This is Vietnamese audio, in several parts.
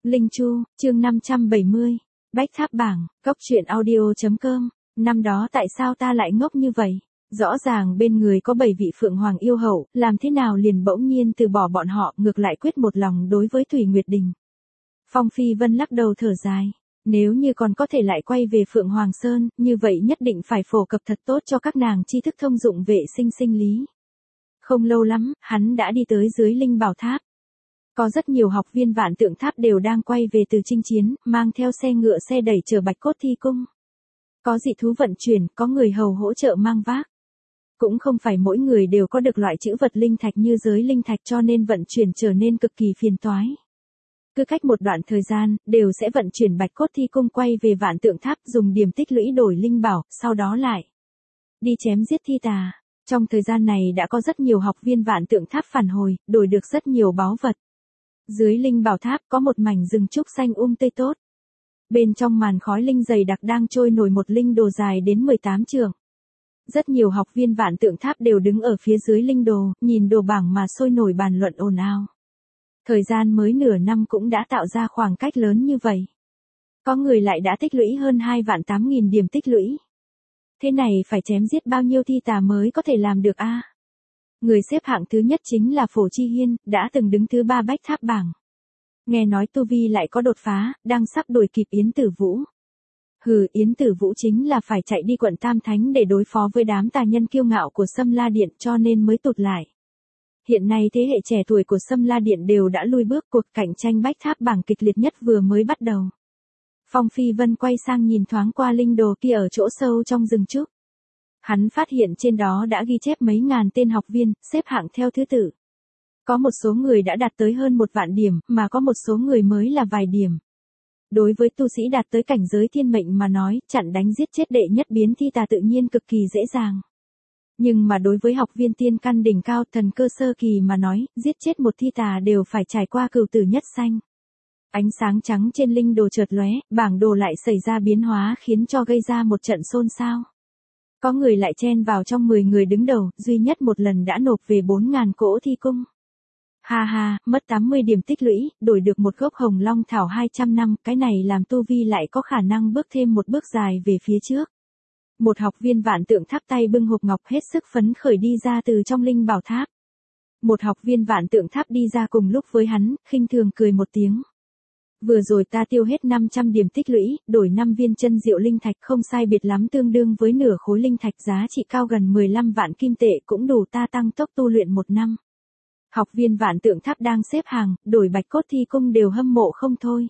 Linh Chu, chương 570. Bách Tháp Bảng, Cốc truyện audio.com. Năm đó tại sao ta lại ngốc như vậy? Rõ ràng bên người có 7 vị Phượng Hoàng yêu hậu, làm thế nào liền bỗng nhiên từ bỏ bọn họ, ngược lại quyết một lòng đối với Thủy Nguyệt Đình. Phong Phi Vân lắc đầu thở dài. Nếu như còn có thể lại quay về Phượng Hoàng Sơn, như vậy nhất định phải phổ cập thật tốt cho các nàng tri thức thông dụng vệ sinh sinh lý. Không lâu lắm, hắn đã đi tới dưới Linh Bảo Tháp. Có rất nhiều học viên Vạn Tượng Tháp đều đang quay về từ chinh chiến, mang theo xe ngựa xe đẩy chở bạch cốt thi cung. Có dị thú vận chuyển, có người hầu hỗ trợ mang vác. Cũng không phải mỗi người đều có được loại chữ vật linh thạch như giới linh thạch, cho nên vận chuyển trở nên cực kỳ phiền toái. Cứ cách một đoạn thời gian, đều sẽ vận chuyển bạch cốt thi cung quay về Vạn Tượng Tháp, dùng điểm tích lũy đổi linh bảo, sau đó lại đi chém giết thi tà. Trong thời gian này đã có rất nhiều học viên Vạn Tượng Tháp phản hồi, đổi được rất nhiều báu vật. Dưới Linh Bảo Tháp có một mảnh rừng trúc xanh tươi tốt. Bên trong màn khói linh dày đặc đang trôi nổi một linh đồ dài đến 18 trượng. Rất nhiều học viên Vạn Tượng Tháp đều đứng ở phía dưới linh đồ, nhìn đồ bảng mà sôi nổi bàn luận ồn ào. Thời gian mới nửa năm cũng đã tạo ra khoảng cách lớn như vậy. Có người lại đã tích lũy hơn 2.800.000 điểm tích lũy. Thế này phải chém giết bao nhiêu thi tà mới có thể làm được a? Người xếp hạng thứ nhất chính là Phổ Chi Hiên, đã từng đứng thứ 3 Bách Tháp Bảng. Nghe nói tu vi lại có đột phá, đang sắp đuổi kịp Yến Tử Vũ. Yến Tử Vũ chính là phải chạy đi quận Tam Thánh để đối phó với đám tà nhân kiêu ngạo của Sâm La Điện, cho nên mới tụt lại. Hiện nay thế hệ trẻ tuổi của Sâm La Điện đều đã lui bước, cuộc cạnh tranh Bách Tháp Bảng kịch liệt nhất vừa mới bắt đầu. Phong Phi Vân quay sang nhìn thoáng qua linh đồ kia ở chỗ sâu trong rừng trúc. Hắn phát hiện trên đó đã ghi chép mấy ngàn tên học viên, xếp hạng theo thứ tự. Có một số người đã đạt tới hơn 1.000.000 điểm, mà có một số người mới là vài điểm. Đối với tu sĩ đạt tới cảnh giới thiên mệnh mà nói, chặn đánh giết chết đệ nhất biến thi tà tự nhiên cực kỳ dễ dàng. Nhưng mà đối với học viên tiên căn đỉnh cao thần cơ sơ kỳ mà nói, giết chết một thi tà đều phải trải qua cửu tử nhất sanh. Ánh sáng trắng trên linh đồ chợt lóe, bảng đồ lại xảy ra biến hóa khiến cho gây ra một trận xôn xao. Có người lại chen vào trong 10 người đứng đầu, duy nhất một lần đã nộp về 4.000 cỗ thi cung. Ha ha, mất 80 điểm tích lũy, đổi được một gốc hồng long thảo 200 năm, cái này làm tu vi lại có khả năng bước thêm một bước dài về phía trước. Một học viên Vạn Tượng Tháp tay bưng hộp ngọc hết sức phấn khởi đi ra từ trong Linh Bảo Tháp. Một học viên Vạn Tượng Tháp đi ra cùng lúc với hắn, khinh thường cười một tiếng. Vừa rồi ta tiêu hết 500 điểm tích lũy, đổi 5 viên chân diệu linh thạch, không sai biệt lắm tương đương với nửa khối linh thạch, giá trị cao gần 15 vạn kim tệ, cũng đủ ta tăng tốc tu luyện 1 năm. Học viên Vạn Tượng Tháp đang xếp hàng, đổi bạch cốt thi cung đều hâm mộ không thôi.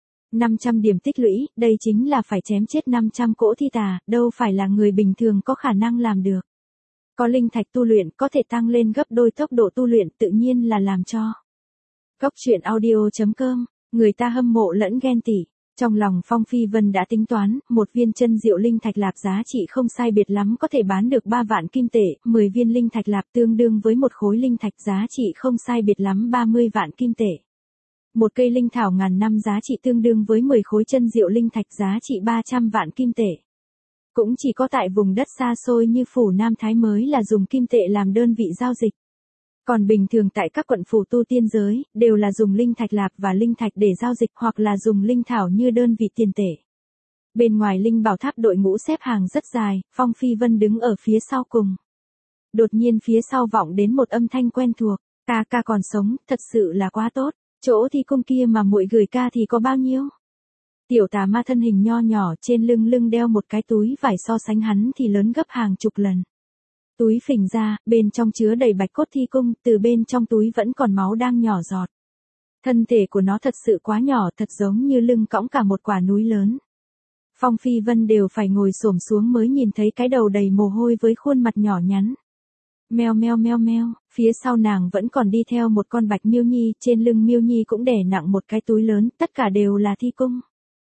500 điểm tích lũy, đây chính là phải chém chết 500 cỗ thi tà, đâu phải là người bình thường có khả năng làm được. Có linh thạch tu luyện, có thể tăng lên gấp đôi tốc độ tu luyện, tự nhiên là làm cho. Cốc truyện audio.com. Người ta hâm mộ lẫn ghen tị. Trong lòng Phong Phi Vân đã tính toán, một viên chân diệu linh thạch lạp giá trị không sai biệt lắm có thể bán được 3 vạn kim tệ, 10 viên linh thạch lạp tương đương với một khối linh thạch giá trị không sai biệt lắm 30 vạn kim tệ. Một cây linh thảo ngàn năm giá trị tương đương với 10 khối chân diệu linh thạch giá trị 300 vạn kim tệ. Cũng chỉ có tại vùng đất xa xôi như phủ Nam Thái mới là dùng kim tệ làm đơn vị giao dịch. Còn bình thường tại các quận phủ tu tiên giới, đều là dùng linh thạch lạp và linh thạch để giao dịch, hoặc là dùng linh thảo như đơn vị tiền tệ. Bên ngoài Linh Bảo Tháp đội ngũ xếp hàng rất dài, Phong Phi Vân đứng ở phía sau cùng. Đột nhiên phía sau vọng đến một âm thanh quen thuộc, ca ca còn sống, thật sự là quá tốt, chỗ thi cung kia mà muội gửi ca thì có bao nhiêu? Tiểu tà ma thân hình nho nhỏ trên lưng đeo một cái túi vải, so sánh hắn thì lớn gấp hàng chục lần. Túi phình ra, bên trong chứa đầy bạch cốt thi cung, từ bên trong túi vẫn còn máu đang nhỏ giọt. Thân thể của nó thật sự quá nhỏ, thật giống như lưng cõng cả một quả núi lớn. Phong Phi Vân đều phải ngồi xổm xuống mới nhìn thấy cái đầu đầy mồ hôi với khuôn mặt nhỏ nhắn. Meo meo meo meo, phía sau nàng vẫn còn đi theo một con bạch miêu nhi, trên lưng miêu nhi cũng đè nặng một cái túi lớn, tất cả đều là thi cung.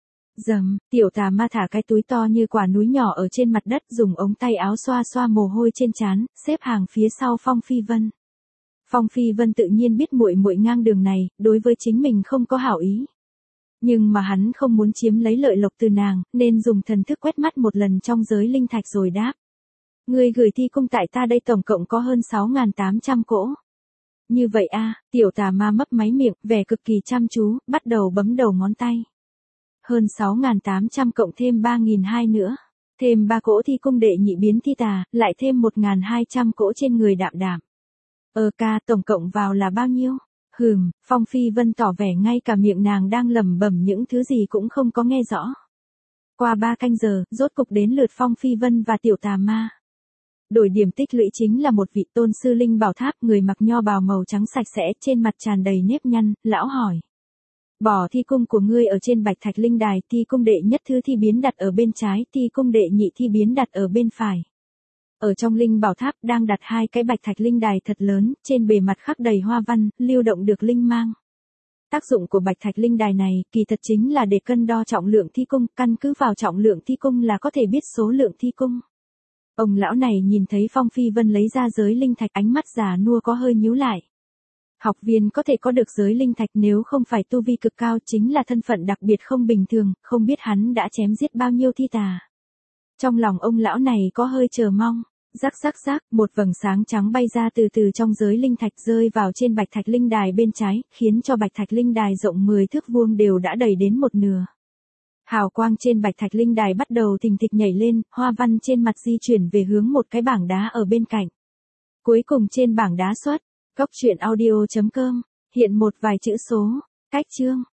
Dầm, tiểu tà ma thả cái túi to như quả núi nhỏ ở trên mặt đất, dùng ống tay áo xoa xoa mồ hôi trên trán, xếp hàng phía sau Phong Phi Vân. Phong Phi Vân tự nhiên biết muội muội ngang đường này, đối với chính mình không có hảo ý. Nhưng mà hắn không muốn chiếm lấy lợi lộc từ nàng, nên dùng thần thức quét mắt một lần trong giới linh thạch rồi đáp. Người gửi thi cung tại ta đây tổng cộng có hơn 6.800 cỗ. Như vậy a, tiểu tà ma mấp máy miệng, vẻ cực kỳ chăm chú, bắt đầu bấm đầu ngón tay. Hơn 6.800 cộng thêm 3.200 nữa. Thêm 3 cỗ thi cung đệ nhị biến thi tà, lại thêm 1.200 cỗ trên người Đạm Đạm. Ca, tổng cộng vào là bao nhiêu? Phong Phi Vân tỏ vẻ ngay cả miệng nàng đang lẩm bẩm những thứ gì cũng không có nghe rõ. Qua 3 canh giờ, rốt cục đến lượt Phong Phi Vân và tiểu tà ma. Đổi điểm tích lũy chính là một vị tôn sư linh bảo tháp, người mặc nho bào màu trắng sạch sẽ, trên mặt tràn đầy nếp nhăn. Lão hỏi: bỏ thi cung của ngươi ở trên bạch thạch linh đài, thi cung đệ nhất thứ thi biến đặt ở bên trái, thi cung đệ nhị thi biến đặt ở bên phải. Ở trong linh bảo tháp đang đặt 2 cái bạch thạch linh đài thật lớn, trên bề mặt khắc đầy hoa văn, lưu động được linh mang. Tác dụng của bạch thạch linh đài này kỳ thật chính là để cân đo trọng lượng thi cung, căn cứ vào trọng lượng thi cung là có thể biết số lượng thi cung. Ông lão này nhìn thấy Phong Phi Vân lấy ra giới linh thạch, ánh mắt già nua có hơi nhíu lại. Học viên có thể có được giới linh thạch nếu không phải tu vi cực cao, chính là thân phận đặc biệt không bình thường, không biết hắn đã chém giết bao nhiêu thi tà. Trong lòng ông lão này có hơi chờ mong. Rắc rắc rắc, một vầng sáng trắng bay ra từ từ trong giới linh thạch, rơi vào trên bạch thạch linh đài bên trái, khiến cho bạch thạch linh đài rộng 10 thước vuông đều đã đầy đến một nửa. Hào quang trên bạch thạch linh đài bắt đầu thình thịch nhảy lên, hoa văn trên mặt di chuyển về hướng một cái bảng đá ở bên cạnh. Cuối cùng trên bảng đá xuất: Cốc truyện audio.com, hiện một vài chữ số, cách chương.